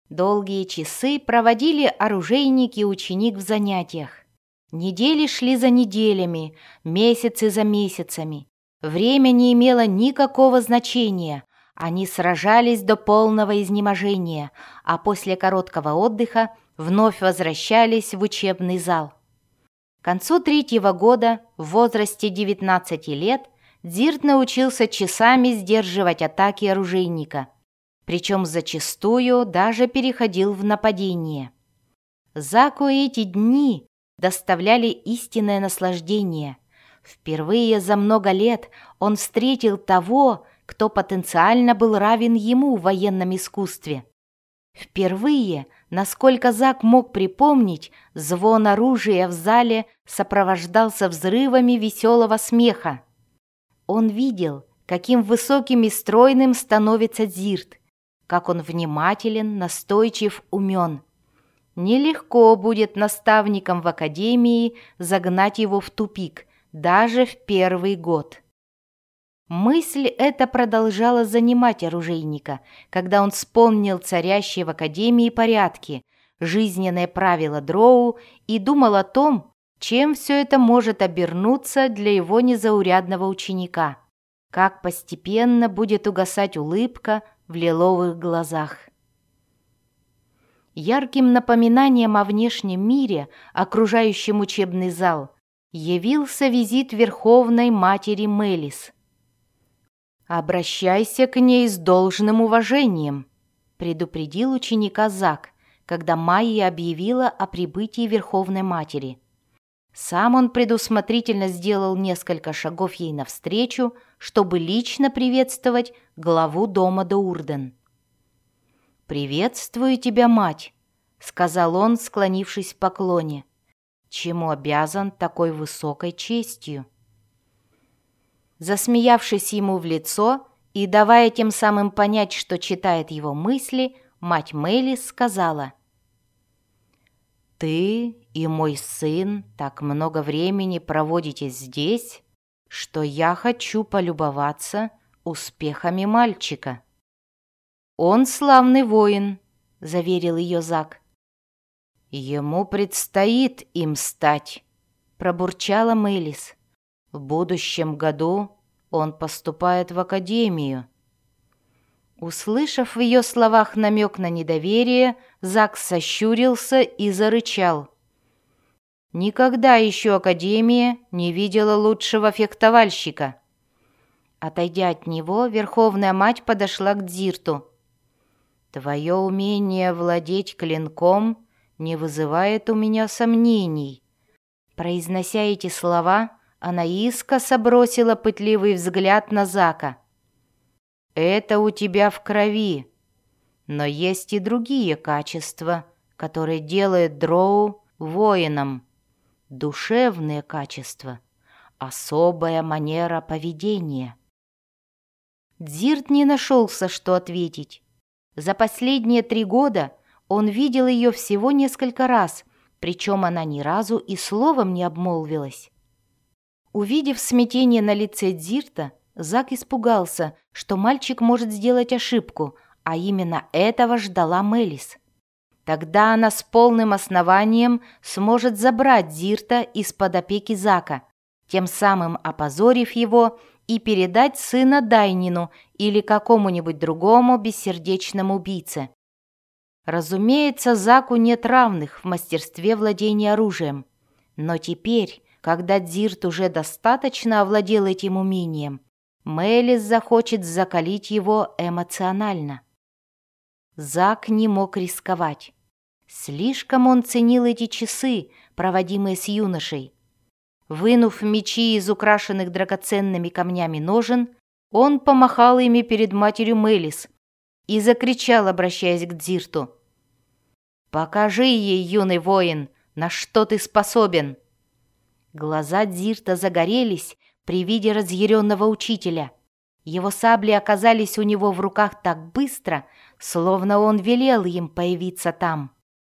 Долгие часы проводили оружейник и ученик в занятиях. Недели шли за неделями, месяцы за месяцами. Время не имело никакого значения. Они сражались до полного изнеможения, а после короткого отдыха вновь возвращались в учебный зал. К концу 3-го года, в возрасте 19 лет, Дзирт научился часами сдерживать атаки оружейника, причем зачастую даже переходил в нападение. Заку эти дни доставляли истинное наслаждение. Впервые за много лет он встретил того, кто потенциально был равен ему в военном искусстве. Впервые, насколько Зак мог припомнить, звон оружия в зале сопровождался взрывами веселого смеха. Он видел, каким высоким и стройным становится Дзирт, как он внимателен, настойчив, умен. Нелегко будет наставникам в академии загнать его в тупик, даже в первый год. Мысль эта продолжала занимать оружейника, когда он вспомнил царящие в академии порядки, жизненные правила Дроу и думал о том, чем все это может обернуться для его незаурядного ученика, как постепенно будет угасать улыбка в лиловых глазах. Ярким напоминанием о внешнем мире, окружающем учебный зал, явился визит Верховной Матери Мелис. «Обращайся к ней с должным уважением», — предупредил ученика Зак, когда Майя объявила о прибытии Верховной Матери. Сам он предусмотрительно сделал несколько шагов ей навстречу, чтобы лично приветствовать главу дома Доурден. «Приветствую тебя, мать», — сказал он, склонившись в поклоне. «Чему обязан такой высокой честью?» Засмеявшись ему в лицо и давая тем самым понять, что читает его мысли, мать Мелис сказала: «Ты и мой сын так много времени проводите здесь, что я хочу полюбоваться успехами мальчика». «Он славный воин», — заверил ее Зак. «Ему предстоит им стать», — пробурчала Мелис. «В будущем году он поступает в академию». Услышав в ее словах намек на недоверие, Зак сощурился и зарычал. Никогда еще академия не видела лучшего фехтовальщика. Отойдя от него, Верховная Мать подошла к Дзирту. «Твое умение владеть клинком не вызывает у меня сомнений». Произнося эти слова, она искоса бросила пытливый взгляд на Зака. «Это у тебя в крови, но есть и другие качества, которые делают Дроу воином. Душевные качества, особая манера поведения». Дзирт не нашелся, что ответить. За последние 3 года он видел ее всего несколько раз, причем она ни разу и словом не обмолвилась. Увидев смятение на лице Дзирта, Зак испугался, что мальчик может сделать ошибку, а именно этого ждала Мелис. Тогда она с полным основанием сможет забрать Дзирта из-под опеки Зака, тем самым опозорив его и передать сына Дайнину или какому-нибудь другому бессердечному убийце. Разумеется, Заку нет равных в мастерстве владения оружием, но теперь, когда Дзирт уже достаточно овладел этим умением, Мелис захочет закалить его эмоционально. Зак не мог рисковать. Слишком он ценил эти часы, проводимые с юношей. Вынув мечи из украшенных драгоценными камнями ножен, он помахал ими перед матерью Мелис и закричал, обращаясь к Дзирту: «Покажи ей, юный воин, на что ты способен!» Глаза Дзирта загорелись при виде разъяренного учителя. Его сабли оказались у него в руках так быстро, словно он велел им появиться там.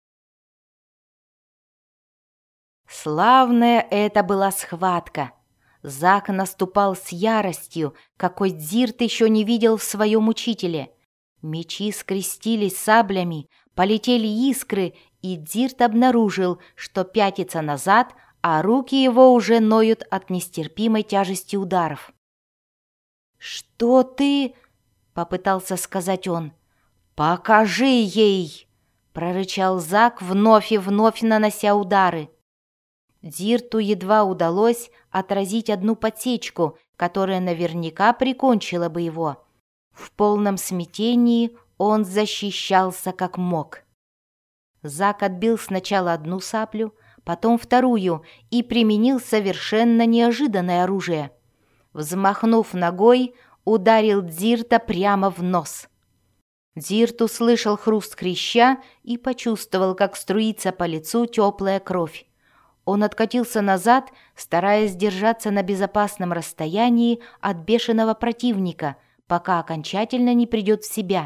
Славная это была схватка. Зак наступал с яростью, какой Дзирт еще не видел в своем учителе. Мечи скрестились саблями, Полетели искры, и Дзирт обнаружил, что пятится назад, а руки его уже ноют от нестерпимой тяжести ударов. «Что ты?» — попытался сказать он. «Покажи ей!» — прорычал Зак, вновь и вновь нанося удары. Дзирту едва удалось отразить одну подсечку, которая наверняка прикончила бы его. В полном смятении он защищался как мог. Зак отбил сначала одну саблю, потом вторую и применил совершенно неожиданное оружие. Взмахнув ногой, ударил Дзирта прямо в нос. Дзирт услышал хруст хряща и почувствовал, как струится по лицу теплая кровь. Он откатился назад, стараясь держаться на безопасном расстоянии от бешеного противника, пока окончательно не придет в себя.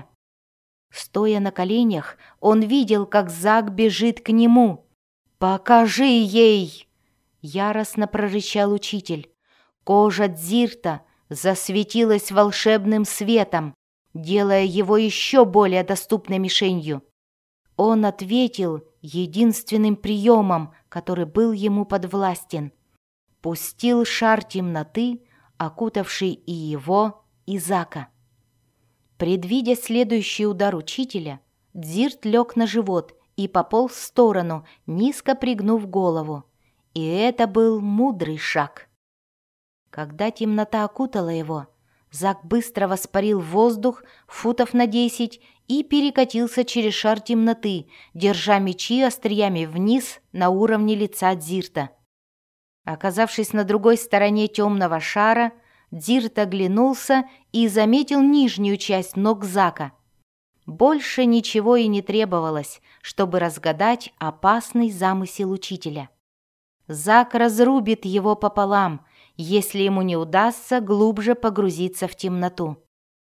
Стоя на коленях, он видел, как Зак бежит к нему. «Покажи ей!» — яростно прорычал учитель. Кожа Дзирта засветилась волшебным светом, делая его еще более доступной мишенью. Он ответил единственным приемом, который был ему подвластен. Пустил шар темноты, окутавший и его, и Зака. Предвидя следующий удар учителя, Дзирт лег на живот и пополз в сторону, низко пригнув голову. И это был мудрый шаг. Когда темнота окутала его, Зак быстро воспарил в воздух футов на 10 и перекатился через шар темноты, держа мечи остриями вниз на уровне лица Дзирта. Оказавшись на другой стороне темного шара, Дзирт оглянулся и заметил нижнюю часть ног Зака. Больше ничего и не требовалось, чтобы разгадать опасный замысел учителя. Зак разрубит его пополам, если ему не удастся глубже погрузиться в темноту.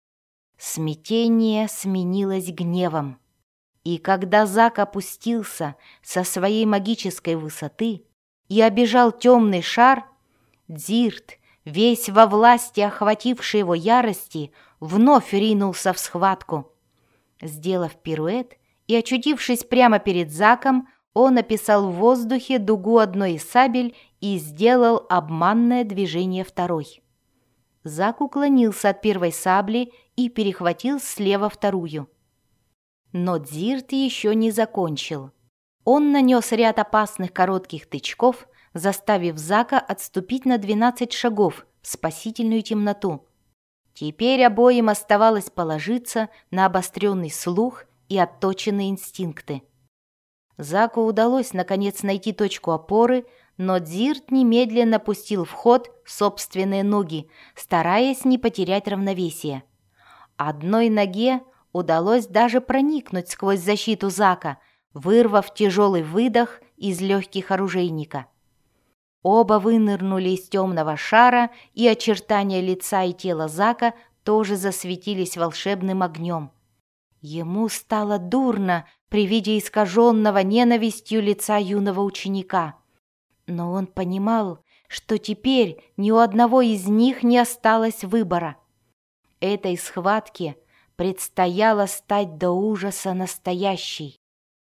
Смятение сменилось гневом. И когда Зак опустился со своей магической высоты и обежал темный шар, Дзирт, весь во власти охватившей его ярости, вновь ринулся в схватку. Сделав пируэт и очутившись прямо перед Заком, он описал в воздухе дугу одной из сабель и сделал обманное движение второй. Зак уклонился от первой сабли и перехватил слева вторую. Но Дзирт еще не закончил. Он нанес ряд опасных коротких тычков, заставив Зака отступить на 12 шагов в спасительную темноту. Теперь обоим оставалось положиться на обостренный слух и отточенные инстинкты. Заку удалось наконец найти точку опоры, но Дзирт немедленно пустил в ход собственные ноги, стараясь не потерять равновесие. Одной ноге удалось даже проникнуть сквозь защиту Зака, вырвав тяжелый выдох из легких оружейника. Оба вынырнули из темного шара, и очертания лица и тела Зака тоже засветились волшебным огнем. Ему стало дурно при виде искаженного ненавистью лица юного ученика. Но он понимал, что теперь ни у одного из них не осталось выбора. Этой схватке предстояло стать до ужаса настоящей.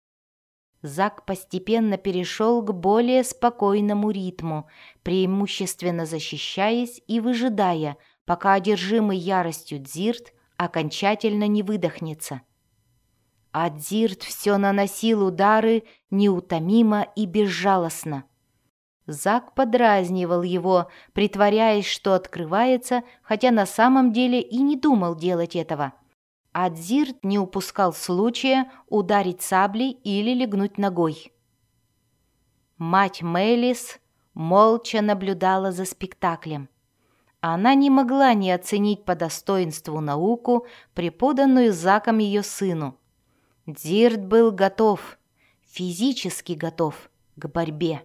Зак постепенно перешел к более спокойному ритму, преимущественно защищаясь и выжидая, пока одержимый яростью Дзирт окончательно не выдохнется. А Дзирт все наносил удары неутомимо и безжалостно. Зак подразнивал его, притворяясь, что открывается, хотя на самом деле и не думал делать этого. А Дзирт не упускал случая ударить саблей или легнуть ногой. Мать Мелис молча наблюдала за спектаклем. Она не могла не оценить по достоинству науку, преподанную Заком ее сыну. Дзирт был готов, физически готов к борьбе.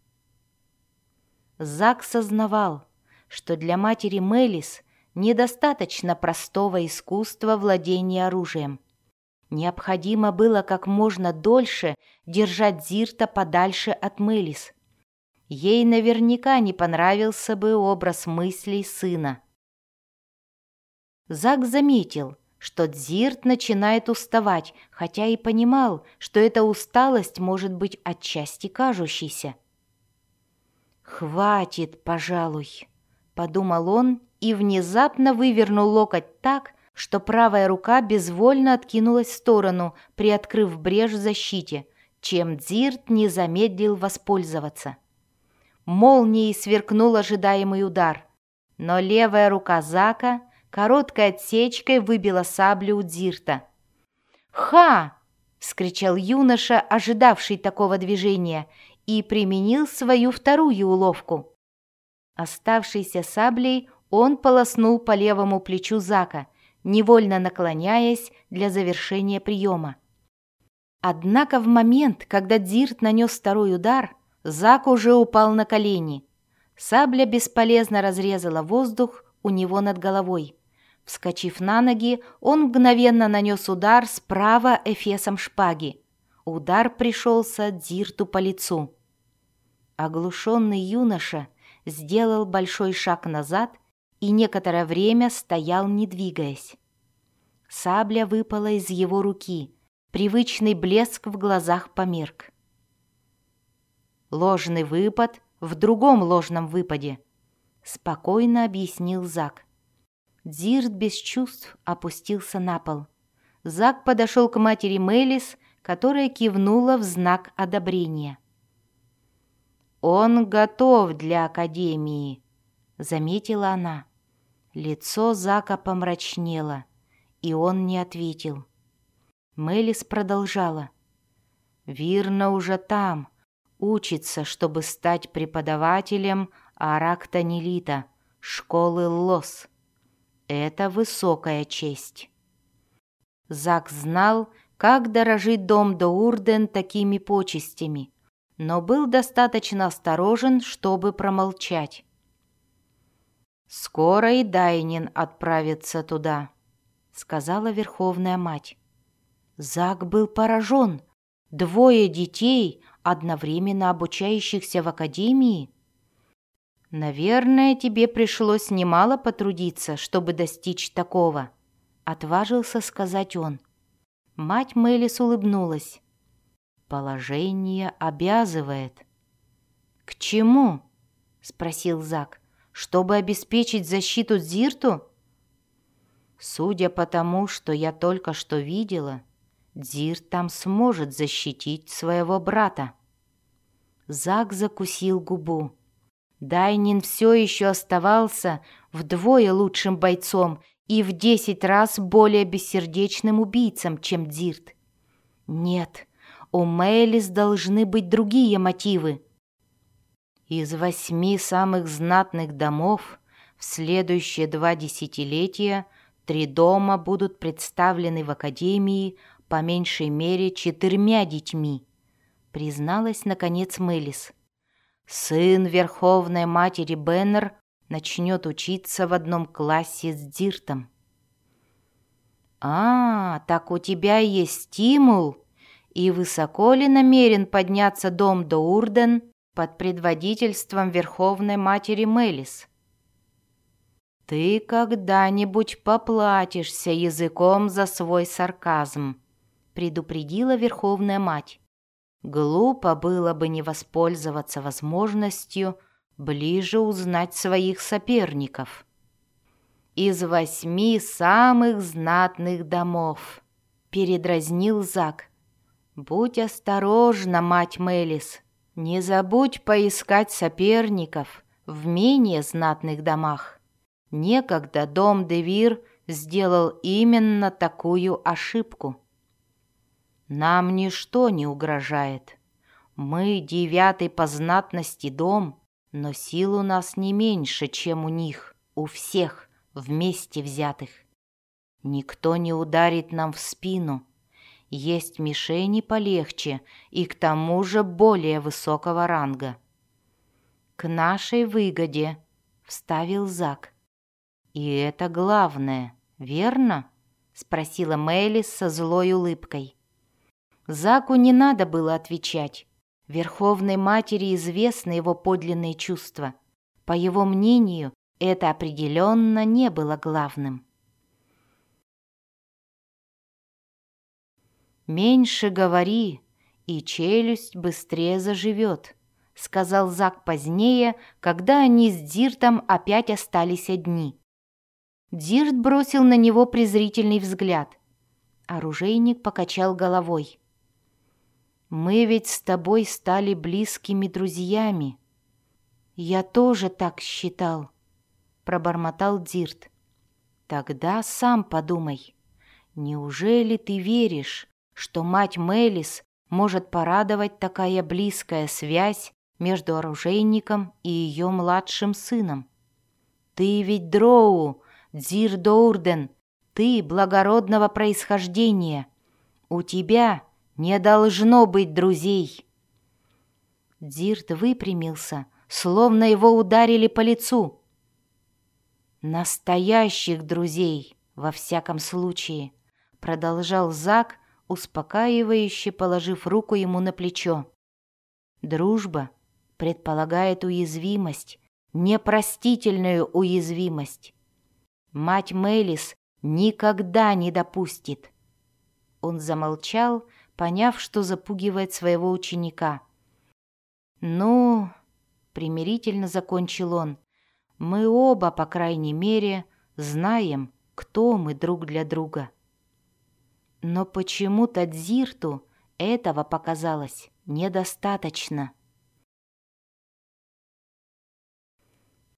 Зак сознавал, что для матери Мелис недостаточно простого искусства владения оружием. Необходимо было как можно дольше держать Дзирта подальше от Мелис. Ей наверняка не понравился бы образ мыслей сына. Зак заметил, что Дзирт начинает уставать, хотя и понимал, что эта усталость может быть отчасти кажущейся. «Хватит, пожалуй», — подумал он и внезапно вывернул локоть так, что правая рука безвольно откинулась в сторону, приоткрыв брешь в защите, чем Дзирт не замедлил воспользоваться. Молнией сверкнул ожидаемый удар, но левая рука Зака короткой отсечкой выбила саблю у Дзирта. «Ха!» — вскричал юноша, ожидавший такого движения, и применил свою вторую уловку. Оставшейся саблей он полоснул по левому плечу Зака, невольно наклоняясь для завершения приема. Однако в момент, когда Дзирт нанес второй удар, Зак уже упал на колени. Сабля бесполезно разрезала воздух у него над головой. Вскочив на ноги, он мгновенно нанес удар справа эфесом шпаги. Удар пришелся Дзирту по лицу. Оглушенный юноша сделал большой шаг назад и некоторое время стоял, не двигаясь. Сабля выпала из его руки, привычный блеск в глазах померк. «Ложный выпад в другом ложном выпаде», — спокойно объяснил Зак. Дзирт без чувств опустился на пол. Зак подошел к матери Мелис, которая кивнула в знак одобрения. «Он готов для академии», — заметила она. Лицо Зака помрачнело, и он не ответил. Мелис продолжала. «Вирна уже там, учится, чтобы стать преподавателем Арактанилита, школы Лос. Это высокая честь». Зак знал, как дорожит дом Доурден такими почестями, но был достаточно осторожен, чтобы промолчать. «Скоро и Дайнин отправится туда», — сказала Верховная Мать. Зак был поражен. 2 детей, одновременно обучающихся в академии? «Наверное, тебе пришлось немало потрудиться, чтобы достичь такого», — отважился сказать он. Мать Мелис улыбнулась. «Положение обязывает». «К чему?» — спросил Зак. «Чтобы обеспечить защиту Дзирту?» «Судя по тому, что я только что видела, Дзирт там сможет защитить своего брата». Зак закусил губу. Дайнин все еще оставался вдвое лучшим бойцом и в 10 раз более бессердечным убийцем, чем Дзирт. Нет, у Мелис должны быть другие мотивы. Из 8 самых знатных домов в следующие 2 десятилетия 3 дома будут представлены в академии по меньшей мере 4 детьми, призналась наконец Мелис. Сын Верховной Матери Беннер начнет учиться в одном классе с Дзиртом. «А, так у тебя есть стимул, и высоко ли намерен подняться дом Доурден под предводительством Верховной Матери Мелис? Ты когда-нибудь поплатишься языком за свой сарказм», предупредила Верховная Мать. Глупо было бы не воспользоваться возможностью ближе узнать своих соперников. «Из 8 самых знатных домов», — передразнил Зак. «Будь осторожна, мать Мелис, не забудь поискать соперников в менее знатных домах. Некогда дом Девир сделал именно такую ошибку. Нам ничто не угрожает. Мы 9 по знатности дом, но сил у нас не меньше, чем у них, у всех вместе взятых. Никто не ударит нам в спину. Есть мишени полегче и к тому же более высокого ранга». «К нашей выгоде», — вставил Зак. «И это главное, верно?» — спросила Мелис со злой улыбкой. Заку не надо было отвечать. Верховной Матери известны его подлинные чувства. По его мнению, это определенно не было главным. «Меньше говори, и челюсть быстрее заживет», — сказал Зак позднее, когда они с Диртом опять остались одни. Дирт бросил на него презрительный взгляд. Оружейник покачал головой. «Мы ведь с тобой стали близкими друзьями». «Я тоже так считал», — пробормотал Дирт. «Тогда сам подумай. Неужели ты веришь, что мать Мелис может порадовать такая близкая связь между оружейником и ее младшим сыном? Ты ведь дроу, Дзир Доурден, ты благородного происхождения. У тебя не должно быть друзей». Дирт выпрямился, словно его ударили по лицу. «Настоящих друзей, во всяком случае», — продолжал Зак, успокаивающе положив руку ему на плечо. «Дружба предполагает уязвимость, непростительную уязвимость. Мать Мелис никогда не допустит». Он замолчал, поняв, что запугивает своего ученика. «Ну...» — примирительно закончил он. «Мы оба, по крайней мере, знаем, кто мы друг для друга». Но почему-то Дзирту этого показалось недостаточно.